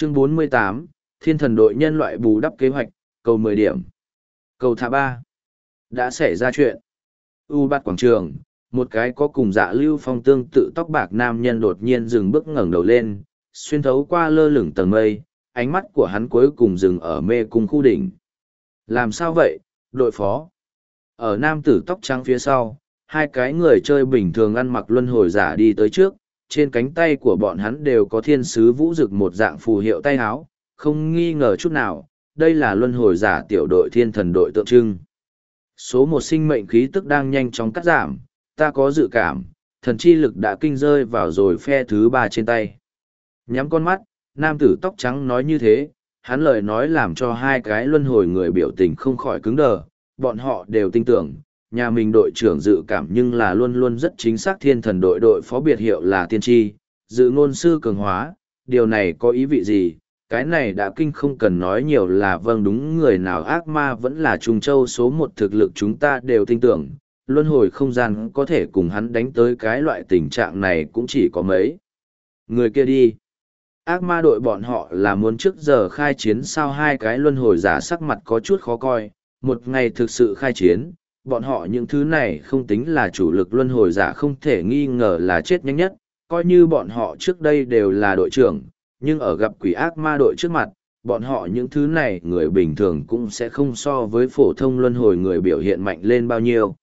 Chương 48, Thiên thần đội nhân loại bù đắp kế hoạch, cầu 10 điểm. Cầu thả 3. Đã xảy ra chuyện. U bát quảng trường, một cái có cùng Dạ Lưu Phong tương tự tóc bạc nam nhân đột nhiên dừng bước ngẩng đầu lên, xuyên thấu qua lơ lửng tầng mây, ánh mắt của hắn cuối cùng dừng ở mê cung khu đỉnh. Làm sao vậy, đội phó? Ở nam tử tóc trắng phía sau, hai cái người chơi bình thường ăn mặc luân hồi giả đi tới trước, trên cánh tay của bọn hắn đều có thiên sứ vũ dực một dạng phù hiệu tay áo, không nghi ngờ chút nào, đây là luân hồi giả tiểu đội thiên thần đội tượng trưng. Số một sinh mệnh khí tức đang nhanh chóng cắt giảm, ta có dự cảm, thần chi lực đã kinh rơi vào rồi phe thứ ba trên tay. Nhắm con mắt, nam tử tóc trắng nói như thế, hắn lời nói làm cho hai cái luân hồi người biểu tình không khỏi cứng đờ, bọn họ đều tin tưởng, nhà mình đội trưởng dự cảm nhưng là luôn luôn rất chính xác thiên thần đội đội phó biệt hiệu là tiên tri, dự ngôn sư cường hóa, điều này có ý vị gì? Cái này đã kinh không cần nói nhiều là vâng đúng người nào ác ma vẫn là Trung Châu số một thực lực chúng ta đều tin tưởng, luân hồi không gian có thể cùng hắn đánh tới cái loại tình trạng này cũng chỉ có mấy. Người kia đi. Ác ma đội bọn họ là muốn trước giờ khai chiến sao hai cái luân hồi giả sắc mặt có chút khó coi, một ngày thực sự khai chiến, bọn họ những thứ này không tính là chủ lực luân hồi giả không thể nghi ngờ là chết nhanh nhất, coi như bọn họ trước đây đều là đội trưởng, nhưng ở gặp quỷ ác ma đội trước mặt, bọn họ những thứ này người bình thường cũng sẽ không so với phổ thông luân hồi người biểu hiện mạnh lên bao nhiêu.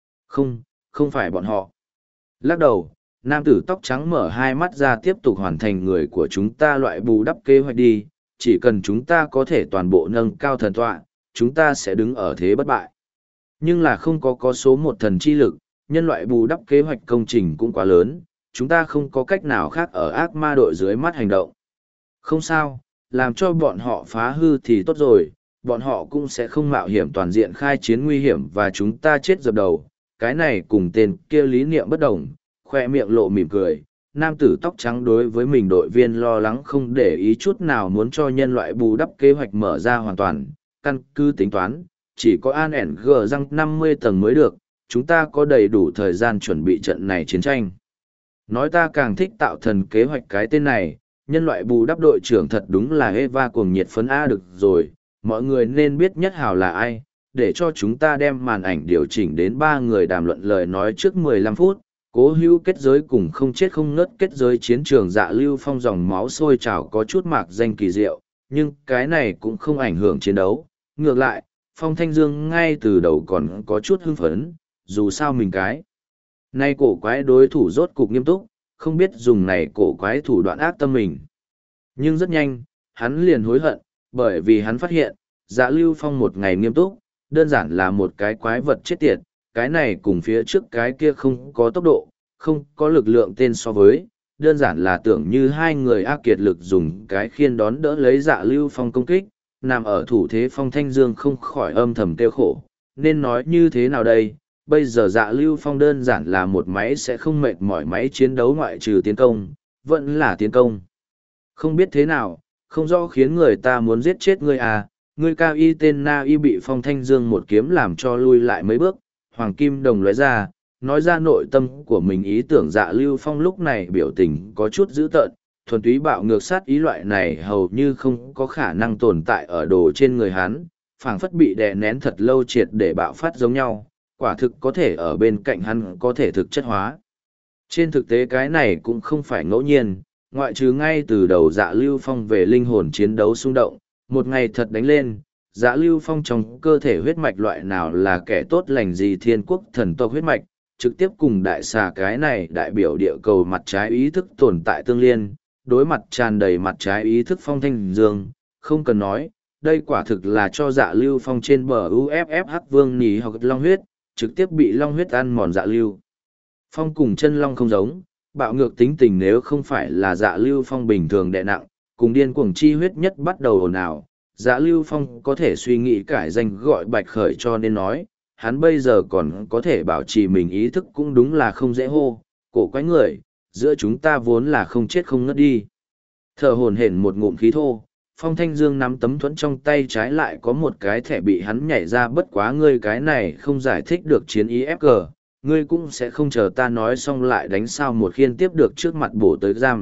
Không phải bọn họ. Lắc đầu, nam tử tóc trắng mở hai mắt ra tiếp tục hoàn thành người của chúng ta loại bù đắp kế hoạch đi, chỉ cần chúng ta có thể toàn bộ nâng cao thần tọa, chúng ta sẽ đứng ở thế bất bại. Nhưng là không có số một thần chi lực, nhân loại bù đắp kế hoạch công trình cũng quá lớn, chúng ta không có cách nào khác ở ác ma đội dưới mắt hành động. Không sao, làm cho bọn họ phá hư thì tốt rồi, bọn họ cũng sẽ không mạo hiểm toàn diện khai chiến nguy hiểm và chúng ta chết dập đầu. Cái này cùng tên kia lý niệm bất đồng, khoe miệng lộ mỉm cười. Nam tử tóc trắng đối với mình đội viên lo lắng không để ý chút nào muốn cho nhân loại bù đắp kế hoạch mở ra hoàn toàn, căn cứ tính toán, chỉ có an ẻn gờ răng 50 tầng mới được, chúng ta có đầy đủ thời gian chuẩn bị trận này chiến tranh. Nói ta càng thích tạo thần kế hoạch cái tên này, nhân loại bù đắp đội trưởng thật đúng là Eva cuồng nhiệt phấn A được rồi, mọi người nên biết nhất hào là ai, để cho chúng ta đem màn ảnh điều chỉnh đến 3 người đàm luận lời nói trước 15 phút, cố hữu kết giới cùng không chết không ngớt kết giới chiến trường Dạ Lưu Phong dòng máu sôi trào có chút mạc danh kỳ diệu, nhưng cái này cũng không ảnh hưởng chiến đấu, ngược lại, Phong Thanh Dương ngay từ đầu còn có chút hưng phấn, dù sao mình cái. Nay cổ quái đối thủ rốt cục nghiêm túc, không biết dùng này cổ quái thủ đoạn ác tâm mình. Nhưng rất nhanh, hắn liền hối hận, bởi vì hắn phát hiện, Dạ Lưu Phong một ngày nghiêm túc, đơn giản là một cái quái vật chết tiệt, cái này cùng phía trước cái kia không có tốc độ, không có lực lượng tên so với, đơn giản là tưởng như hai người ác kiệt lực dùng cái khiên đón đỡ lấy Dạ Lưu Phong công kích, nằm ở thủ thế Phong Thanh Dương không khỏi âm thầm kêu khổ, nên nói như thế nào đây, bây giờ Dạ Lưu Phong đơn giản là một máy sẽ không mệt mỏi máy chiến đấu ngoại trừ tiến công, vẫn là tiến công. Không biết thế nào, không rõ khiến người ta muốn giết chết ngươi à, ngươi cao y tên Na Y bị Phong Thanh Dương một kiếm làm cho lui lại mấy bước, Hoàng Kim Đồng lóe ra, nói ra nội tâm của mình ý tưởng. Dạ Lưu Phong lúc này biểu tình có chút dữ tợn, thuần túy bạo ngược sát ý loại này hầu như không có khả năng tồn tại ở đồ trên người hắn, phảng phất bị đè nén thật lâu triệt để bạo phát giống nhau, quả thực có thể ở bên cạnh hắn có thể thực chất hóa. Trên thực tế cái này cũng không phải ngẫu nhiên, ngoại trừ ngay từ đầu Dạ Lưu Phong về linh hồn chiến đấu xung động, một ngày thật đánh lên, Dạ Lưu Phong trong cơ thể huyết mạch loại nào là kẻ tốt lành gì thiên quốc thần tộc huyết mạch, trực tiếp cùng đại xà cái này đại biểu địa cầu mặt trái ý thức tồn tại tương liên, đối mặt tràn đầy mặt trái ý thức Phong Thanh Dương, không cần nói, đây quả thực là cho Dạ Lưu Phong trên bờ UFF Hắc Vương nỉ hoặc long huyết, trực tiếp bị long huyết ăn mòn Dạ Lưu Phong cùng chân long không giống, bạo ngược tính tình nếu không phải là Dạ Lưu Phong bình thường đè nặng, cùng điên cuồng chi huyết nhất bắt đầu ồn ào, Dạ Lưu Phong có thể suy nghĩ cải danh gọi Bạch Khởi cho nên nói, hắn bây giờ còn có thể bảo trì mình ý thức cũng đúng là không dễ hô, cổ quái người, giữa chúng ta vốn là không chết không ngất đi. Thở hổn hển một ngụm khí thô, Phong Thanh Dương nắm tấm thuẫn trong tay trái lại có một cái thẻ bị hắn nhảy ra, bất quá ngươi cái này không giải thích được chiến ý FG, ngươi cũng sẽ không chờ ta nói xong lại đánh sao một khiên tiếp được trước mặt bổ tới giam,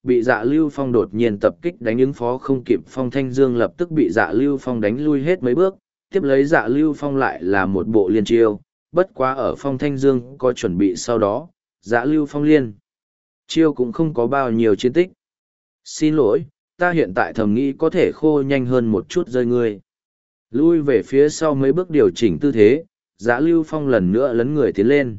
bị Dạ Lưu Phong đột nhiên tập kích đánh ứng phó không kịp, Phong Thanh Dương lập tức bị Dạ Lưu Phong đánh lui hết mấy bước, tiếp lấy Dạ Lưu Phong lại là một bộ liên chiêu, bất quá ở Phong Thanh Dương có chuẩn bị sau đó, Dạ Lưu Phong liên chiêu cũng không có bao nhiêu chiến tích. Xin lỗi, ta hiện tại thầm nghĩ có thể khô nhanh hơn một chút rơi ngươi. Lui về phía sau mấy bước điều chỉnh tư thế, Dạ Lưu Phong lần nữa lấn người tiến lên.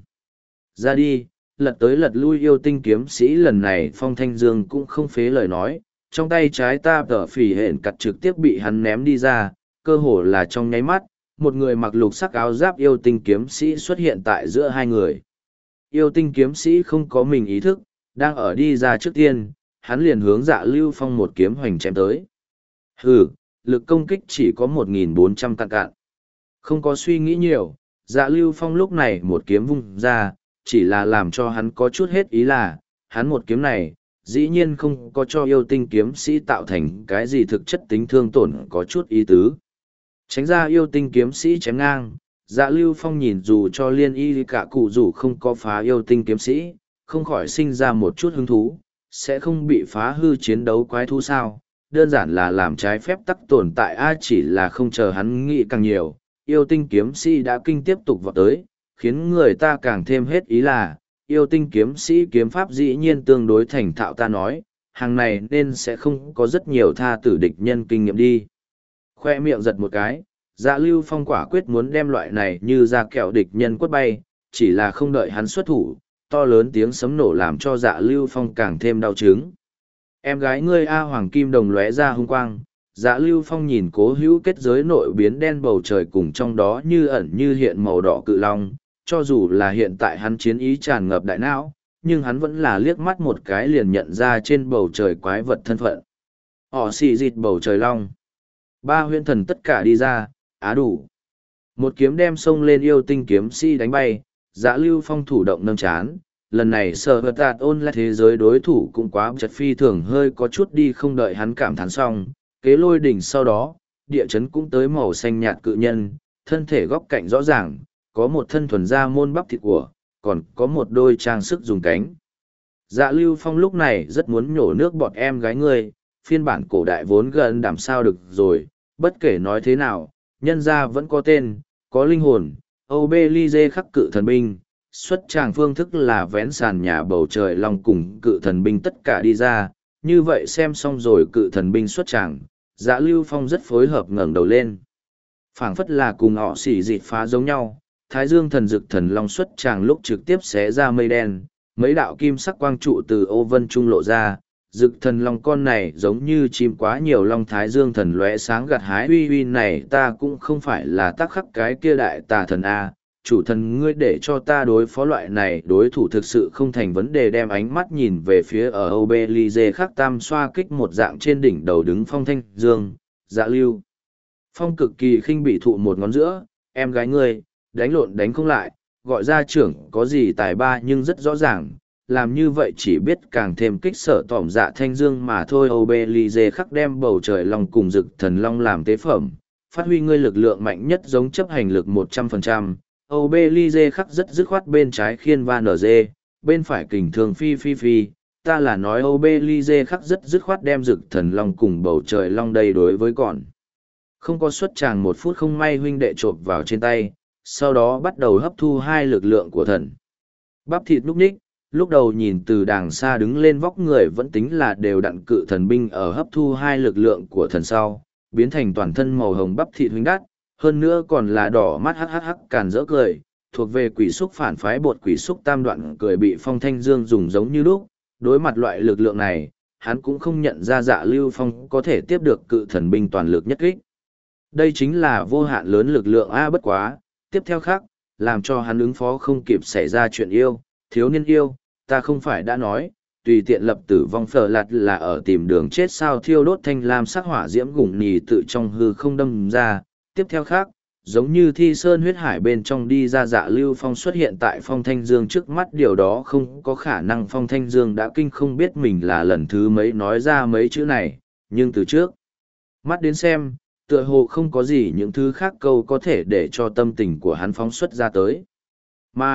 Ra đi, lật tới lật lui yêu tinh kiếm sĩ, lần này Phong Thanh Dương cũng không phế lời nói, trong tay trái ta tở phỉ hển cặt trực tiếp bị hắn ném đi ra, cơ hồ là trong nháy mắt, một người mặc lục sắc áo giáp yêu tinh kiếm sĩ xuất hiện tại giữa hai người. Yêu tinh kiếm sĩ không có mình ý thức, đang ở đi ra trước tiên, hắn liền hướng Dạ Lưu Phong một kiếm hoành chém tới. Hừ, lực công kích chỉ có 1.400 cạn cạn. Không có suy nghĩ nhiều, Dạ Lưu Phong lúc này một kiếm vung ra, chỉ là làm cho hắn có chút hết ý là, hắn một kiếm này, dĩ nhiên không có cho yêu tinh kiếm sĩ tạo thành cái gì thực chất tính thương tổn có chút ý tứ. Tránh ra yêu tinh kiếm sĩ chém ngang, Dạ Lưu Phong nhìn dù cho liên y cả cụ dù không có phá yêu tinh kiếm sĩ, không khỏi sinh ra một chút hứng thú, sẽ không bị phá hư chiến đấu quái thú sao, đơn giản là làm trái phép tắc tồn tại chỉ là không chờ hắn nghĩ càng nhiều, yêu tinh kiếm sĩ đã kinh tiếp tục vào tới, khiến người ta càng thêm hết ý là, yêu tinh kiếm sĩ kiếm pháp dĩ nhiên tương đối thành thạo, ta nói, hàng này nên sẽ không có rất nhiều tha tử địch nhân kinh nghiệm đi. Khoe miệng giật một cái, Dạ Lưu Phong quả quyết muốn đem loại này như ra kẹo địch nhân quất bay, chỉ là không đợi hắn xuất thủ, to lớn tiếng sấm nổ làm cho Dạ Lưu Phong càng thêm đau chứng. Em gái ngươi A Hoàng Kim Đồng lóe ra hung quang, Dạ Lưu Phong nhìn cố hữu kết giới nội biến đen bầu trời cùng trong đó như ẩn như hiện màu đỏ cự long, cho dù là hiện tại hắn chiến ý tràn ngập đại não, nhưng hắn vẫn là liếc mắt một cái liền nhận ra trên bầu trời quái vật thân phận. Họ xì dịt bầu trời long. Ba huyễn thần tất cả đi ra, á đủ. Một kiếm đem xông lên yêu tinh kiếm sĩ đánh bay, Dạ Lưu Phong thủ động nâng chán. Lần này sở vật tạt ôn lại thế giới đối thủ cũng quá chật phi thường, hơi có chút đi không đợi hắn cảm thán xong. Kế lôi đỉnh sau đó, địa chấn cũng tới màu xanh nhạt cự nhân, thân thể góc cạnh rõ ràng, có một thân thuần da môn bắp thịt của, còn có một đôi trang sức dùng cánh. Dạ Lưu Phong lúc này rất muốn nhổ nước bọt, em gái ngươi, phiên bản cổ đại vốn gần đảm sao được rồi, bất kể nói thế nào, nhân gia vẫn có tên, có linh hồn, Âu Bê Ly Dê khắc cự thần binh, xuất tràng phương thức là vén sàn nhà bầu trời long cùng cự thần binh tất cả đi ra, như vậy xem xong rồi cự thần binh xuất tràng, Dạ Lưu Phong rất phối hợp ngẩng đầu lên. Phảng phất là cùng họ xỉ dịt phá giống nhau, Thái Dương thần dực thần long xuất tràng lúc trực tiếp xé ra mây đen, mấy đạo kim sắc quang trụ từ ô vân trung lộ ra, dực thần long con này giống như chim quá nhiều long. Thái Dương thần lóe sáng gặt hái, uy uy này ta cũng không phải là tác khắc cái kia đại tà thần a, chủ thần ngươi để cho ta đối phó loại này đối thủ thực sự không thành vấn đề. Đem ánh mắt nhìn về phía ở Âu Bê Ly Dê khắc tam xoa kích một dạng trên đỉnh đầu đứng Phong Thanh Dương, Dạ Lưu Phong cực kỳ khinh bị thụ một ngón giữa, em gái ngươi, đánh lộn đánh không lại, gọi ra trưởng có gì tài ba, nhưng rất rõ ràng, làm như vậy chỉ biết càng thêm kích sở tỏm Dạ Thanh Dương mà thôi. Âu Bê Ly Dê khắc đem bầu trời long cùng dực thần long làm tế phẩm, phát huy ngươi lực lượng mạnh nhất giống chấp hành lực 100%. Âu Bê Ly Dê khắc rất dứt khoát, bên trái khiên van ở dê, bên phải kình thường phi phi phi. Ta là nói Âu Bê Ly Dê khắc rất dứt khoát đem dực thần long cùng bầu trời long đây đối với còn không có xuất tràng một phút không may huynh đệ chộp vào trên tay, sau đó bắt đầu hấp thu hai lực lượng của thần. Bắp thịt núp ních, lúc đầu nhìn từ đàng xa đứng lên vóc người vẫn tính là đều đặn cự thần binh, ở hấp thu hai lực lượng của thần sau, biến thành toàn thân màu hồng bắp thịt huynh đắt, hơn nữa còn là đỏ mắt hắc càn rỡ cười, thuộc về quỷ xúc phản phái bột quỷ xúc tam đoạn cười bị Phong Thanh Dương dùng giống như lúc. Đối mặt loại lực lượng này, hắn cũng không nhận ra Dạ Lưu Phong có thể tiếp được cự thần binh toàn lực nhất kích. Đây chính là vô hạn lớn lực lượng a, bất quá, tiếp theo khác, làm cho hắn ứng phó không kịp xảy ra chuyện yêu, thiếu niên yêu, ta không phải đã nói, tùy tiện lập tử vong phở lạt là ở tìm đường chết sao. Thiêu đốt thanh lam sắc hỏa diễm gủng nhì tự trong hư không đâm ra, tiếp theo khác, giống như thi sơn huyết hải bên trong đi ra Dạ Lưu Phong xuất hiện tại Phong Thanh Dương trước mắt. Điều đó không có khả năng. Phong Thanh Dương đã kinh không biết mình là lần thứ mấy nói ra mấy chữ này, nhưng từ trước mắt đến xem, tựa hồ không có gì những thứ khác câu có thể để cho tâm tình của hắn phóng xuất ra tới. Mà,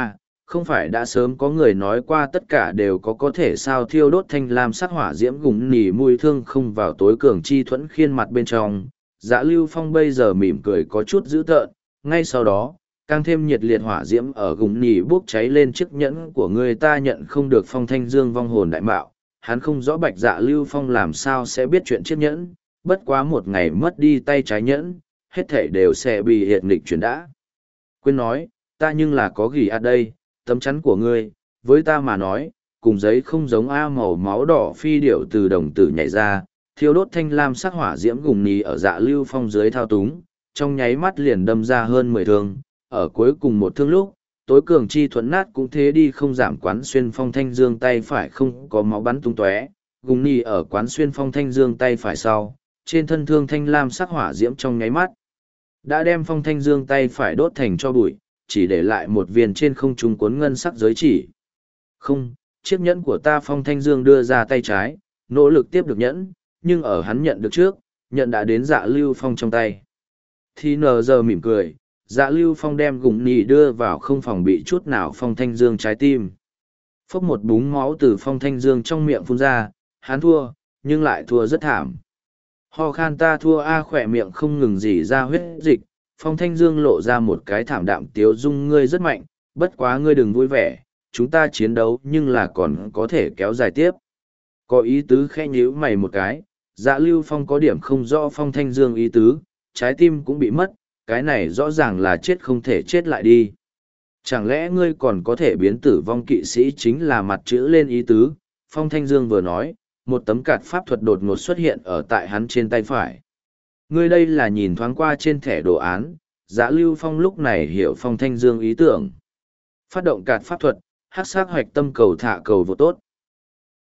không phải đã sớm có người nói qua tất cả đều có thể sao thiêu đốt thanh lam sắc hỏa diễm gùng nỉ mùi thương không vào tối cường chi thuẫn khiên mặt bên trong. Dạ Lưu Phong bây giờ mỉm cười có chút dữ tợn, ngay sau đó, càng thêm nhiệt liệt hỏa diễm ở gùng nỉ bốc cháy lên chiếc nhẫn của người ta nhận không được Phong Thanh Dương vong hồn đại mạo. Hắn không rõ Bạch Dạ Lưu Phong làm sao sẽ biết chuyện chiếc nhẫn, bất quá một ngày mất đi tay trái nhẫn, hết thể đều sẽ bị hiện nghịch chuyển đã. Quên nói, ta nhưng là có ghi đây, tấm chắn của ngươi, với ta mà nói, cùng giấy không giống A màu máu đỏ phi điệu từ đồng tử nhảy ra, thiêu đốt thanh lam sắc hỏa diễm gùng nì ở Dạ Lưu Phong dưới thao túng, trong nháy mắt liền đâm ra hơn 10 thương, ở cuối cùng một thương lúc, tối cường chi thuẫn nát cũng thế đi không giảm quán xuyên Phong Thanh Dương tay phải không có máu bắn tung tóe, gùng nì ở quán xuyên Phong Thanh Dương tay phải sau, trên thân thương thanh lam sắc hỏa diễm trong nháy mắt đã đem Phong Thanh Dương tay phải đốt thành cho bụi, chỉ để lại một viên trên không trung cuốn ngân sắc giới chỉ. Không, chiếc nhẫn của ta. Phong Thanh Dương đưa ra tay trái, nỗ lực tiếp được nhẫn, nhưng ở hắn nhận được trước, nhận đã đến Dạ Lưu Phong trong tay. Thì nờ giờ mỉm cười, Dạ Lưu Phong đem gùng nì đưa vào không phòng bị chút nào Phong Thanh Dương trái tim. Phốc một búng máu từ Phong Thanh Dương trong miệng phun ra, hắn thua, nhưng lại thua rất thảm. Ho khan ta thua a, khỏe miệng không ngừng dỉ ra huyết dịch. Phong Thanh Dương lộ ra một cái thảm đạm tiếu dung, ngươi rất mạnh, bất quá ngươi đừng vui vẻ, chúng ta chiến đấu nhưng là còn có thể kéo dài tiếp. Có ý tứ khẽ nhíu mày một cái, Dạ Lưu Phong có điểm không rõ Phong Thanh Dương ý tứ, trái tim cũng bị mất, cái này rõ ràng là chết không thể chết lại đi. Chẳng lẽ ngươi còn có thể biến tử vong kỵ sĩ chính là mặt chữ lên ý tứ, Phong Thanh Dương vừa nói, một tấm card pháp thuật đột ngột xuất hiện ở tại hắn trên tay phải. Ngươi đây là nhìn thoáng qua trên thẻ đồ án, Dạ Lưu Phong lúc này hiểu Phong Thanh Dương ý tưởng. Phát động card pháp thuật, hắc sắc hoạch tâm cầu thả cầu vô tốt.